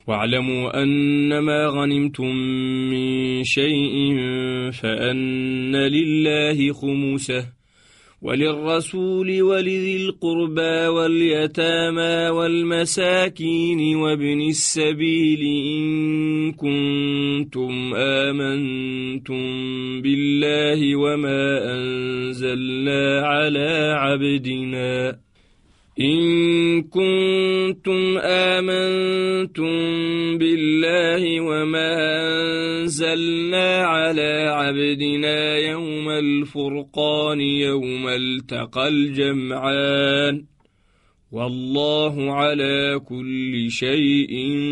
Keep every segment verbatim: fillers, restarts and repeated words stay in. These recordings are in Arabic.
واعلموا أنما غنمتم من شيء فأن لله خمسه وللرسول ولذي القربى واليتامى والمساكين وابن السبيل إن كنتم آمنتم بالله وما أنزلنا على عبدنا إن كنتم آمنتم بالله وما أنزلنا على عبدنا يوم الفرقان يوم التقى الجمعان والله على كل شيء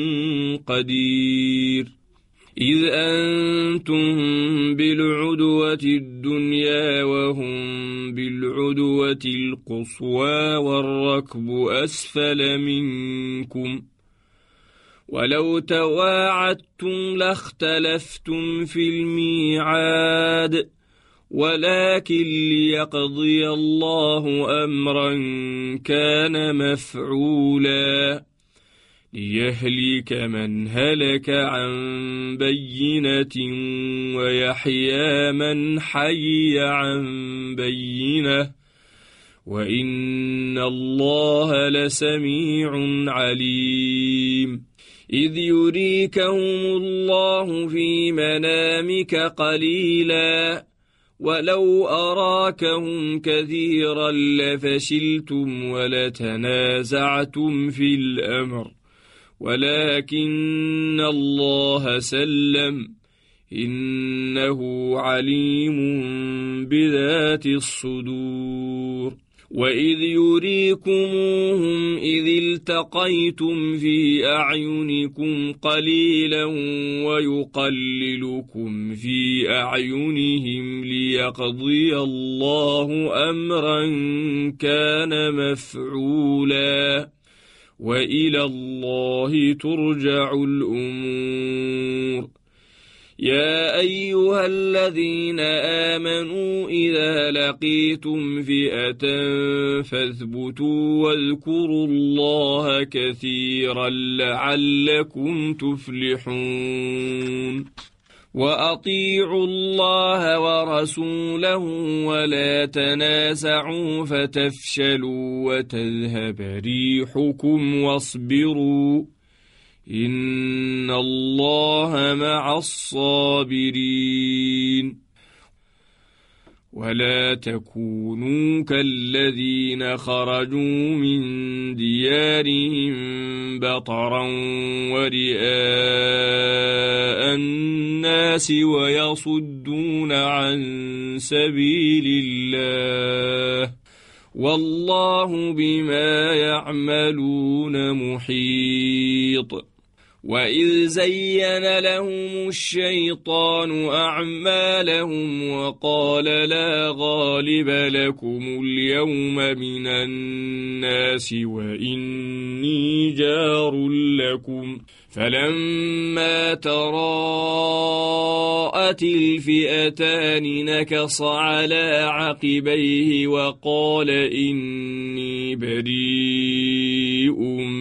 قدير إذ أنتم بالعدوة الدنيا وهم بالعدوة القصوى والركب أسفل منكم ولو تواعدتم لاختلفتم في الميعاد ولكن ليقضي الله أمرا كان مفعولا ليهلك من هلك عن بينة ويحيى من حي عن بينة وإن الله لسميع عليم إذ يريكهم الله في منامك قليلا ولو أراكهم كثيرا لفشلتم ولتنازعتم في الأمر ولكن الله سلم إنه عليم بذات الصدور وإذ يريكموهم إذ التقيتم في أعينكم قليلا ويقللكم في أعينهم ليقضي الله أمرا كان مفعولا وإلى الله ترجع الأمور يا أيها الذين آمنوا إذا لقيتم فئة فاثبتوا واذكروا الله كثيرا لعلكم تفلحون وأطيعوا الله ورسوله ولا تنازعوا فتفشلوا وتذهب ريحكم واصبروا إن الله مع الصابرين ولا تكونوا كالذين خرجوا من ديارهم بطرا ورئاء الناس ويصدون عن سبيل الله والله بما يعملون محيط وإذ زين لهم الشيطان أعمالهم وقال لا غالب لكم اليوم من الناس وإني جار لكم فلما تراءت الفئتان نكص على عقبيه وقال إني بريء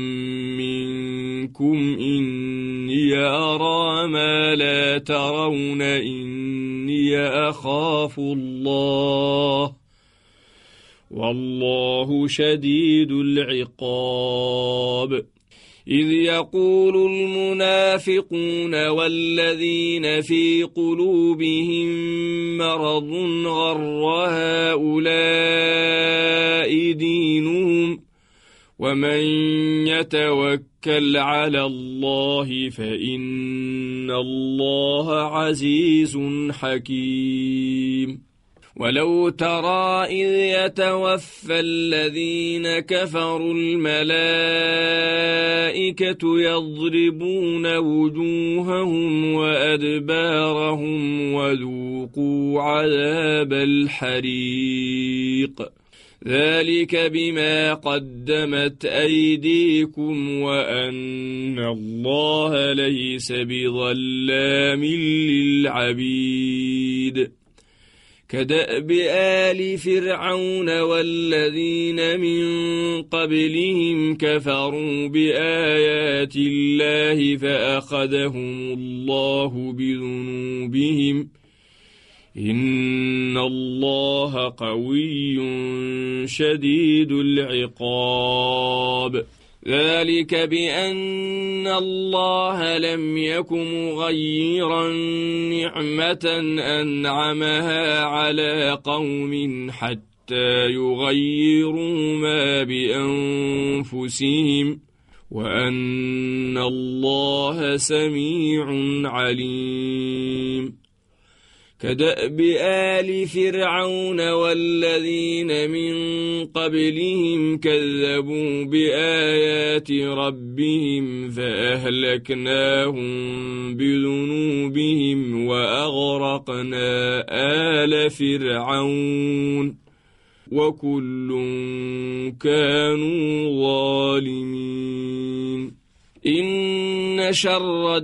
منكم إني أرى ما لا ترون إني أخاف الله والله شديد العقاب إذ يقول المنافقون والذين في قلوبهم مرض غر هؤلاء دينهم ومن يتوكل على الله فإن الله عزيز حكيم ولو ترى إذ يتوفى الذين كفروا الملائكة يضربون وجوههم وأدبارهم وذوقوا عذاب الحريق ذلك بما قدمت أيديكم وأن الله ليس بظلام للعبيد كدأب آل فرعون والذين من قبلهم كفروا بآيات الله فأخذهم الله بذنوبهم إن الله قوي شديد العقاب ذلك بأن الله لم يك مغيرا نعمة أنعمها على قوم حتى يغيروا ما بأنفسهم وأن الله سميع عليم كدأب آل فرعون والذين من قبلهم كذبوا بآيات ربهم فأهلكناهم بذنوبهم وأغرقنا آل فرعون وكل كانوا ظالمين إن شر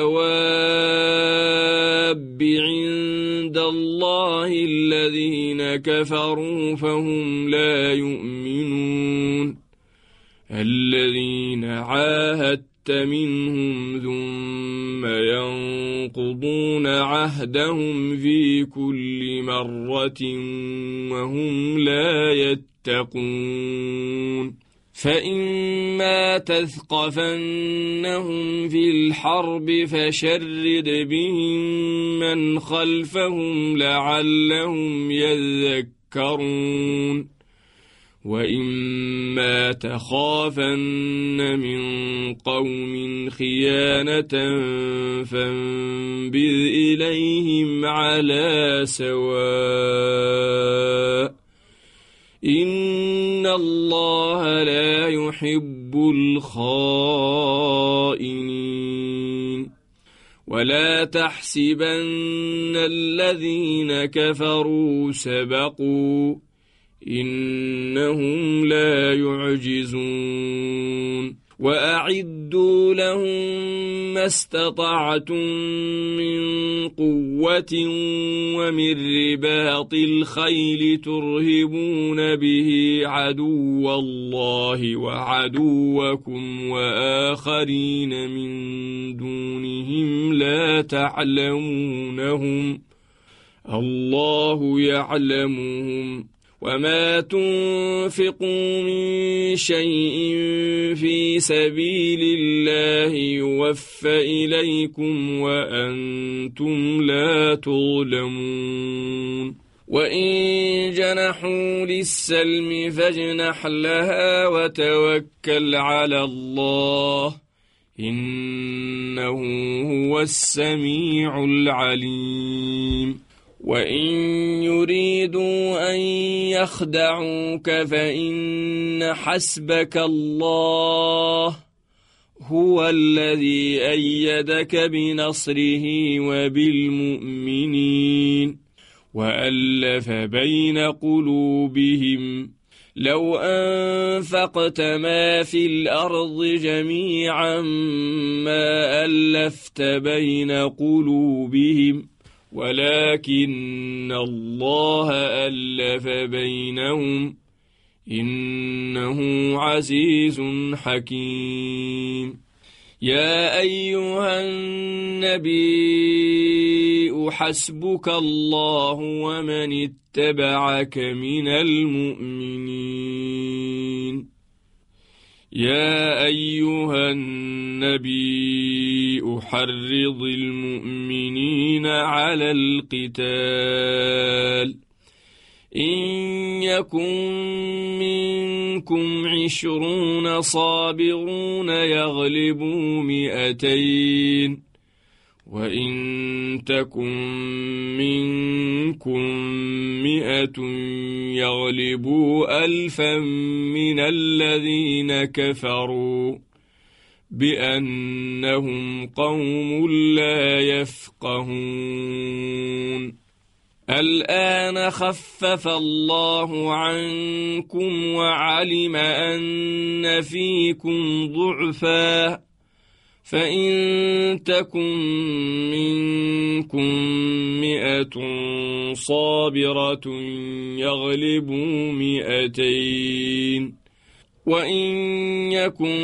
الدواب عند الله الذين كفروا فهم لا يؤمنون الذين عاهدت منهم ثم ينقضون عهدهم في كل مرة وهم لا يتقون فإما تثقفنهم في الحرب فشرد بهم من خلفهم لعلهم يذكرون وإما تخافن من قوم خيانة فانبذ إليهم على سواء إن الله لا يحب الخائنين ولا تحسبن الذين كفروا سبقوا إنهم لا يعجزون وأعدوا لهم ما استطعتم من قوة ومن رباط الخيل ترهبون به عدو الله وعدوكم وآخرين من دونهم لا تعلمونهم الله يعلمهم وما تنفقوا من شيء في سبيل الله يوفى إليكم وأنتم لا تظلمون وإن جنحوا للسلم فاجنح لها وتوكل على الله إنه هو السميع العليم وإن يريدوا أن يخدعوك فإن حسبك الله هو الذي أيدك بنصره وبالمؤمنين وألف بين قلوبهم لو أنفقت ما في الأرض جميعا ما ألفت بين قلوبهم ولكن الله ألف بينهم إنه عزيز حكيم يا أيها النبي حسبك الله ومن اتبعك من المؤمنين يا أيها النبي حرض المؤمنين على القتال إن يكن منكم عشرون صابرون يغلبوا مئتين وإن تكن منكم مئة يغلبوا ألفا من الذين كفروا بأنهم قوم لا يفقهون الآن خفف الله عنكم وعلم أن فيكم ضعفا فإن تكن منكم مئة صابرة يغلبوا مئتين وإن يكن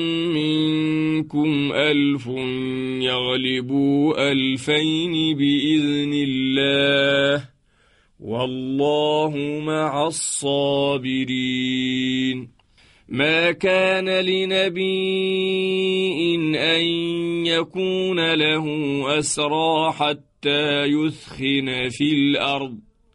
منكم ألف يغلبوا ألفين بإذن الله والله مع الصابرين. ما كان لنبي أن يكون له أسرى حتى يثخن في الأرض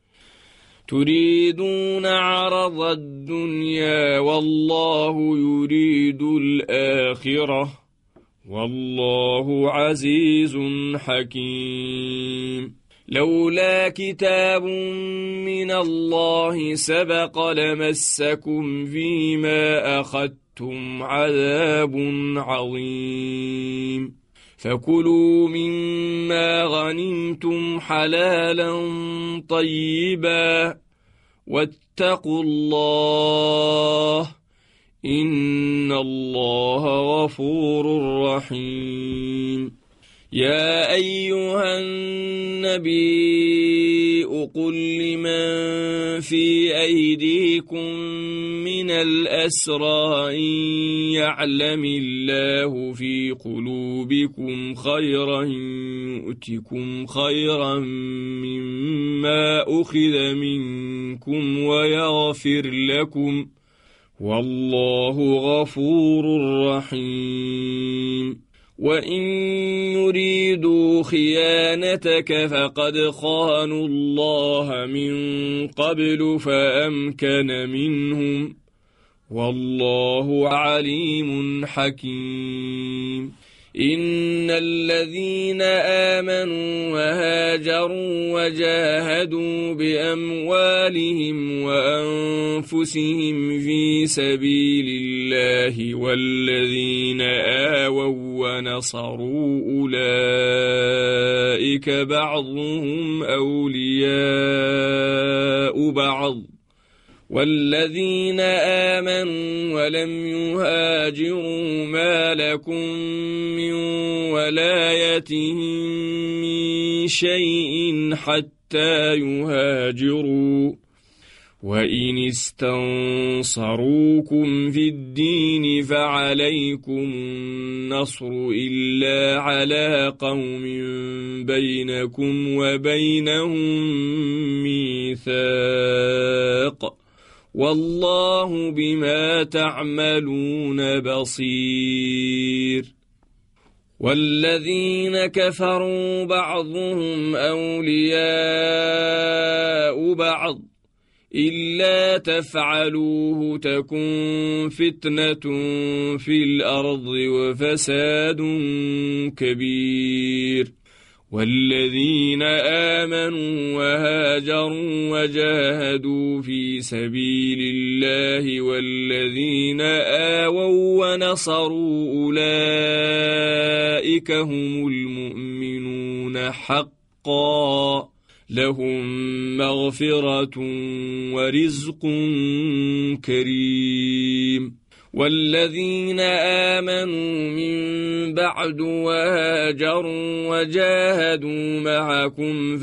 تريدون عرض الدنيا والله يريد الآخرة والله عزيز حكيم. لولا كتاب من الله سبق لمسكم فيما أخذتم عذاب عظيم. فكلوا مما غنمتم حلالا طيبا واتقوا الله إن الله غفور رحيم. يا أيها النبي قل لمن في أيديكم من الأسرى إن يعلم الله في قلوبكم خيرا يؤتكم خيرا مما أخذ منكم ويغفر لكم والله غفور رحيم. وإن يريدوا خيانتك فقد خانوا الله من قبل فأمكن منهم والله عليم حكيم. إن الذين آمنوا وهاجروا وجاهدوا بأموالهم وأنفسهم في سبيل الله والذين آووا ونصروا أولئك بعضهم أولياء بعض والذين آمنوا ولم يهاجروا ما لكم من ولايتهم من شيء حتى يهاجروا وإن استنصروكم في الدين فعليكم النصر إلا على قوم بينكم وبينهم ميثاق والله بما تعملون بصير. والذين كفروا بعضهم أولياء بعض إلا تفعلوه تكن فتنة في الأرض وفساد كبير. والذين آمنوا وهاجروا وجاهدوا في سبيل الله والذين آووا ونصروا أولئك هم المؤمنون حقا لهم مغفرة ورزق كريم. والذين آمنوا من بعد وهاجروا وجاهدوا معكم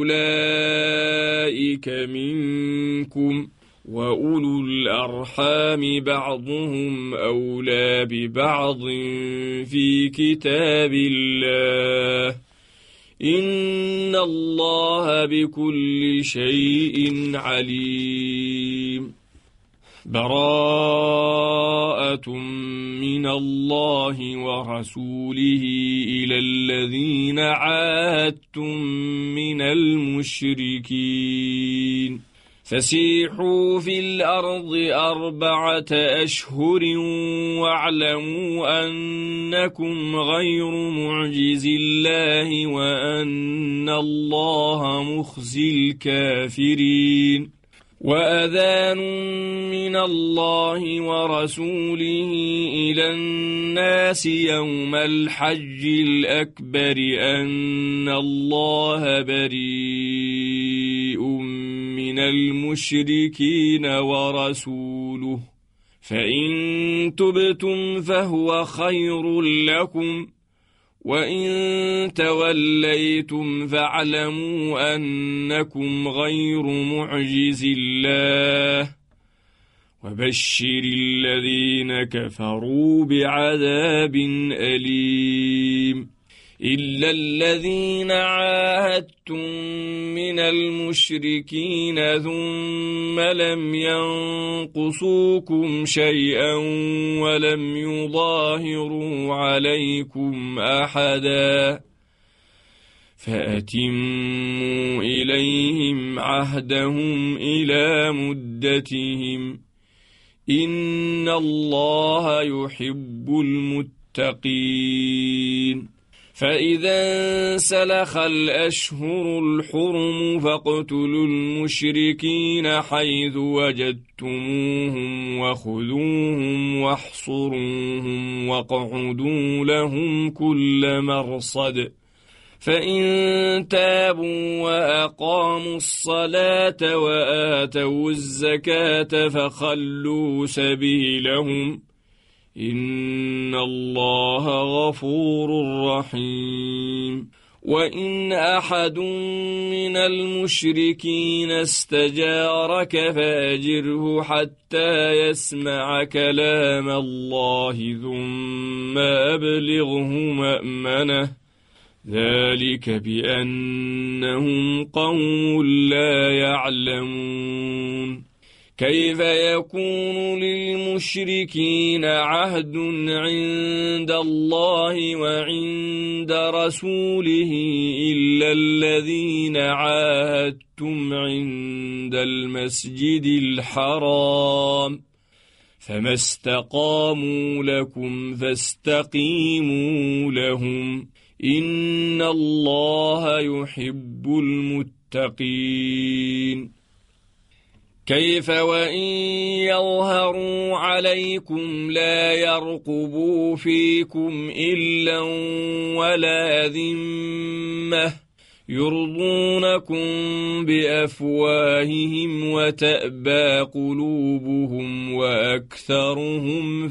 فأولئك منكم وأولو الأرحام بعضهم أولى ببعض في كتاب الله إن الله بكل شيء عليم. براءة من الله ورسوله إلى الذين عاهدتم من المشركين فسيحوا في الأرض أربعة أشهر واعلموا أنكم غير معجز الله وأن الله مخزي الكافرين. وأذان من الله ورسوله إلى الناس يوم الحج الأكبر أن الله بريء من المشركين ورسوله فإن تبتم فهو خير لكم وإن توليتم فاعلموا أنكم غير معجز الله وبشر الذين كفروا بعذاب أليم إلا الذين عاهدتم من المشركين ثم لم ينقصوكم شيئا ولم يظاهروا عليكم أحدا فأتموا إليهم عهدهم إلى مدتهم إن الله يحب المتقين فإذا انسلخ الأشهر الحرم فاقتلوا المشركين حيث وجدتموهم وخذوهم واحصروهم واقعدوا لهم كل مرصد فإن تابوا وأقاموا الصلاة وآتوا الزكاة فخلوا سبيلهم إن الله غفور رحيم وإن أحد من المشركين استجارك فأجره حتى يسمع كلام الله ثم أبلغه مأمنه ذلك بأنهم قوم لا يعلمون كيف يكون للمشركين عهد عند الله وعند رسوله إلا الذين عاهدتم عند المسجد الحرام فما استقاموا لكم فاستقيموا لهم إن الله يحب المتقين كيف وإن يظهروا عليكم لا يرقبوا فيكم إلا ولا ذمة يرضونكم بأفواههم وتأبى قلوبهم وأكثرهم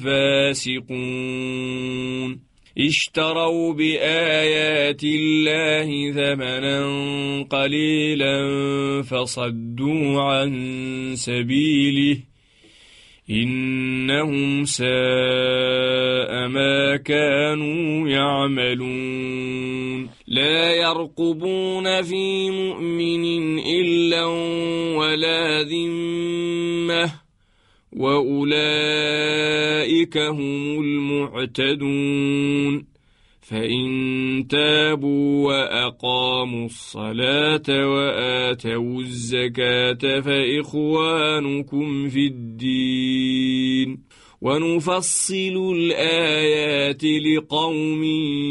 فاسقون اشتروا بآيات الله ثمنا قليلا فصدوا عن سبيله إنهم ساء ما كانوا يعملون لا يرقبون في مؤمن إلا ولا ذمة وأولئك هم المعتدون فإن تابوا وأقاموا الصلاة وآتوا الزكاة فإخوانكم في الدين ونفصل الآيات لقوم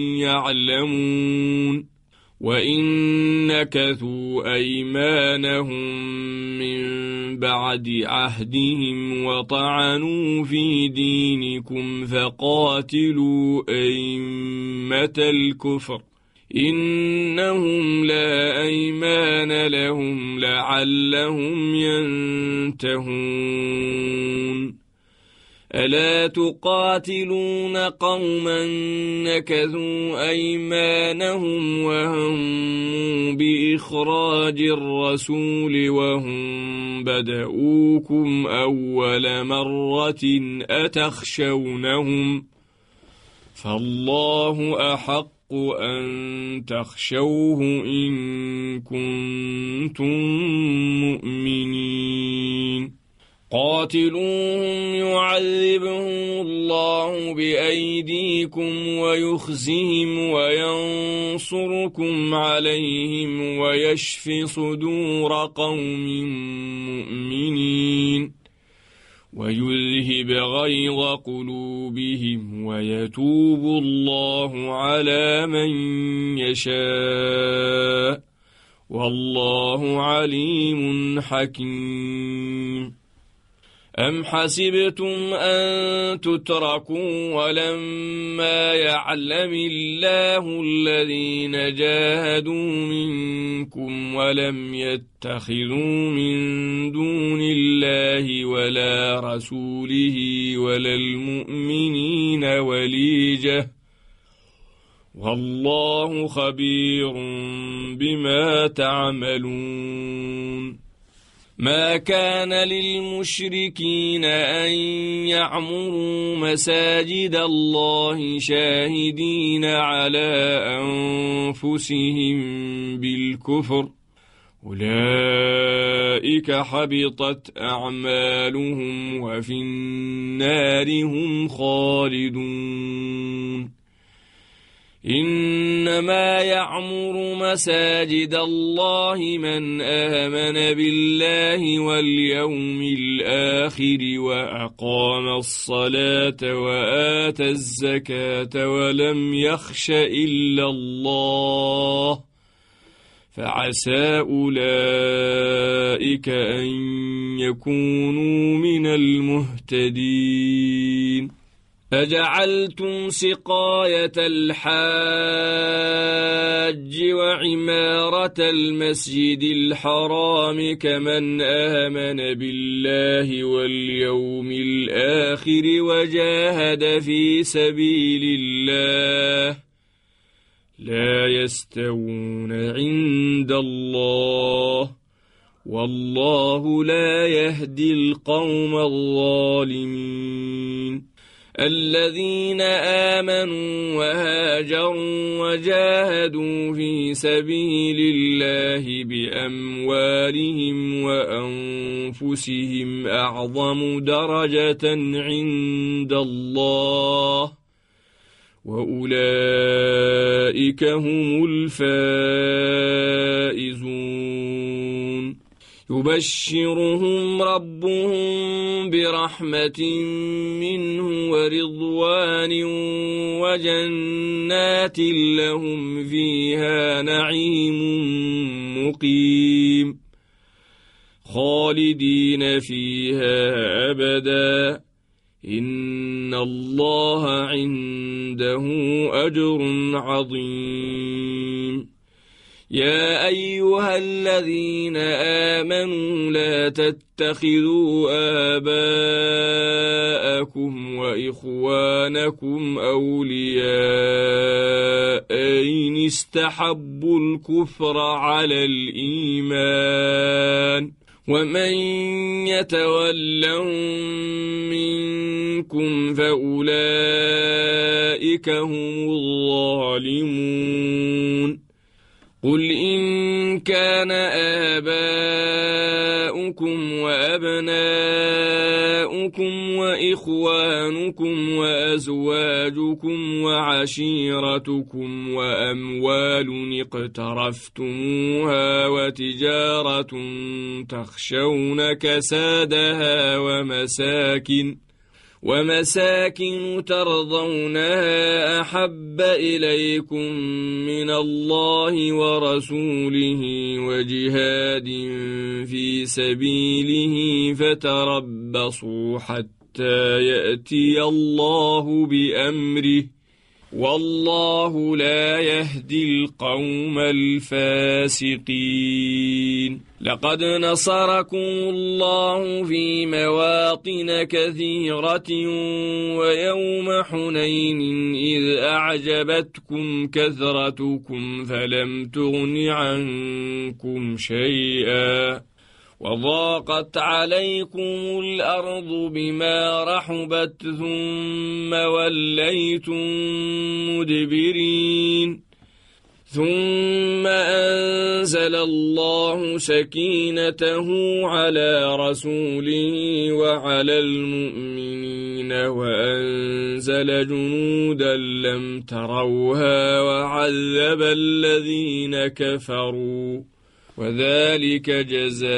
يعلمون وإن نكثوا أيمانهم من بعد عهدهم وطعنوا في دينكم فقاتلوا أئمة الكفر إنهم لا أيمان لهم لعلهم ينتهون ألا تقاتلون قوما نكثوا أيمانهم وهموا بإخراج الرسول وهم بدؤوكم أول مرة أتخشونهم فالله أحق أن تخشوه إن كنتم مؤمنين قاتلوهم يعذبهم الله بأيديكم ويخزهم وينصركم عليهم ويشف صدور قوم مؤمنين ويذهب غيظ قلوبهم ويتوب الله على من يشاء والله عليم حكيم أم حسبتم أن تتركوا ولما يعلم الله الذين جاهدوا منكم ولم يتخذوا من دون الله ولا رسوله ولا المؤمنين وليجة والله خبير بما تعملون ما كان للمشركين أن يعمروا مساجد الله شاهدين على أنفسهم بالكفر أولئك حبطت أعمالهم وفي النار هم خالدون إنما يعمر مساجد الله من آمن بالله واليوم الآخر وأقام الصلاة وآتى الزكاة ولم يخش إلا الله فعسى أولئك أن يكونوا من المهتدين أجعلتم سقاية الحاج وعمارة المسجد الحرام كمن آمن بالله واليوم الآخر وجاهد في سبيل الله لا يستوون عند الله والله لا يهدي القوم الظالمين الذين آمنوا وهاجروا وجاهدوا في سبيل الله بأموالهم وأنفسهم أعظم درجة عند الله وأولئك هم الفائزون يبشرهم ربهم برحمة منه ورضوان وجنات لهم فيها نعيم مقيم خالدين فيها أبدا إن الله عنده أجر عظيم يا أيها الذين آمنوا لا تتخذوا آباءكم وإخوانكم أولياء إن استحبوا الكفر على الإيمان ومن يتولهم منكم فأولئك هم الظالمون قل إن كان آباؤكم وأبناؤكم وإخوانكم وأزواجكم وعشيرتكم وأموال اقترفتموها وتجارة تخشون كسادها ومساكن ومساكن ترضونها أحب إليكم من الله ورسوله وجهاد في سبيله فتربصوا حتى يأتي الله بأمره والله لا يهدي القوم الفاسقين لقد نصركم الله في مواطن كثيرة ويوم حنين إذ أعجبتكم كثرتكم فلم تغن عنكم شيئا وضاقت عليكم الأرض بما رحبت ثم وليتم مدبرين ثم أنزل الله سكينته على رسوله وعلى المؤمنين وأنزل جنودا لم تروها وعذب الذين كفروا وذلك جزاء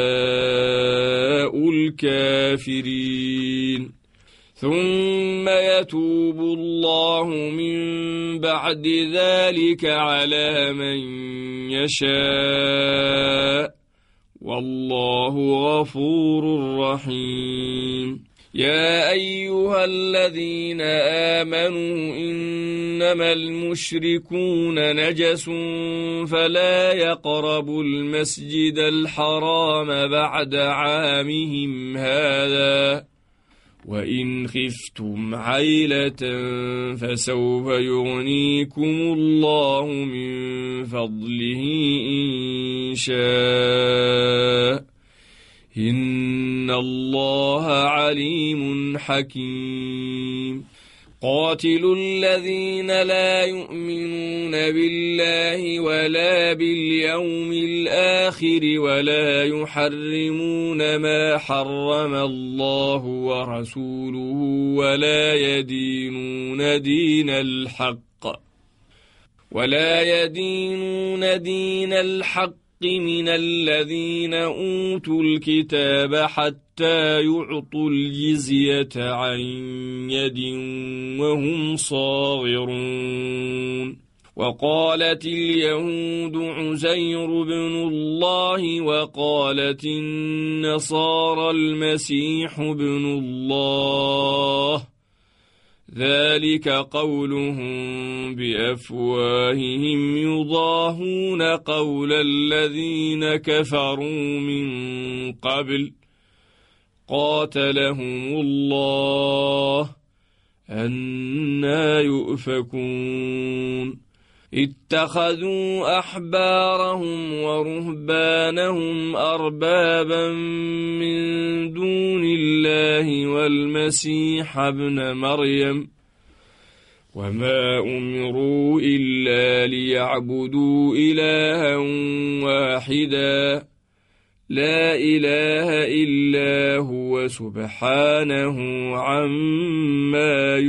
الكافرين ثم يتوب الله من بعد ذلك على من يشاء والله غفور رحيم. يا أيها الذين آمنوا إنما المشركون نجس فلا يقربوا المسجد الحرام بعد عامهم هذا وإن خفتم عيلة فسوف يغنيكم الله من فضله إن شاء إن الله عليم حكيم. قاتلوا الذين لا يؤمنون بالله ولا باليوم الآخر ولا يحرمون ما حرم الله ورسوله ولا يدينون دين الحق ولا يدينون دين الحق من الذين أوتوا الكتاب حتى يعطوا الجزية عن يد وهم صاغرون. وقالت اليهود عزير بن الله وقالت النصارى المسيح بن الله ذلك قولهم بأفواههم يضاهون قول الذين كفروا من قبل قاتلهم الله أنى يؤفكون. اتخذوا أحبارهم ورهبانهم أربابا من دون الله والمسيح ابن مريم وما أمروا إلا ليعبدوا إلها واحدا لا إله إلا هو سبحانه عما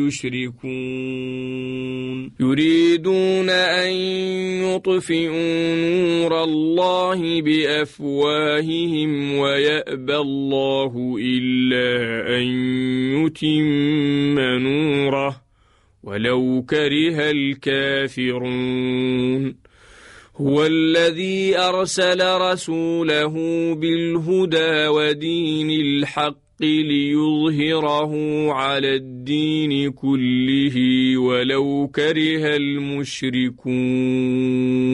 يشركون. يريدون أن يطفئوا نور الله بأفواههم ويأبى الله إلا أن يتم نوره ولو كره الكافرون. هو الذي أرسل رسوله بالهدى ودين الحق ليظهره على الدين كله ولو كره المشركون.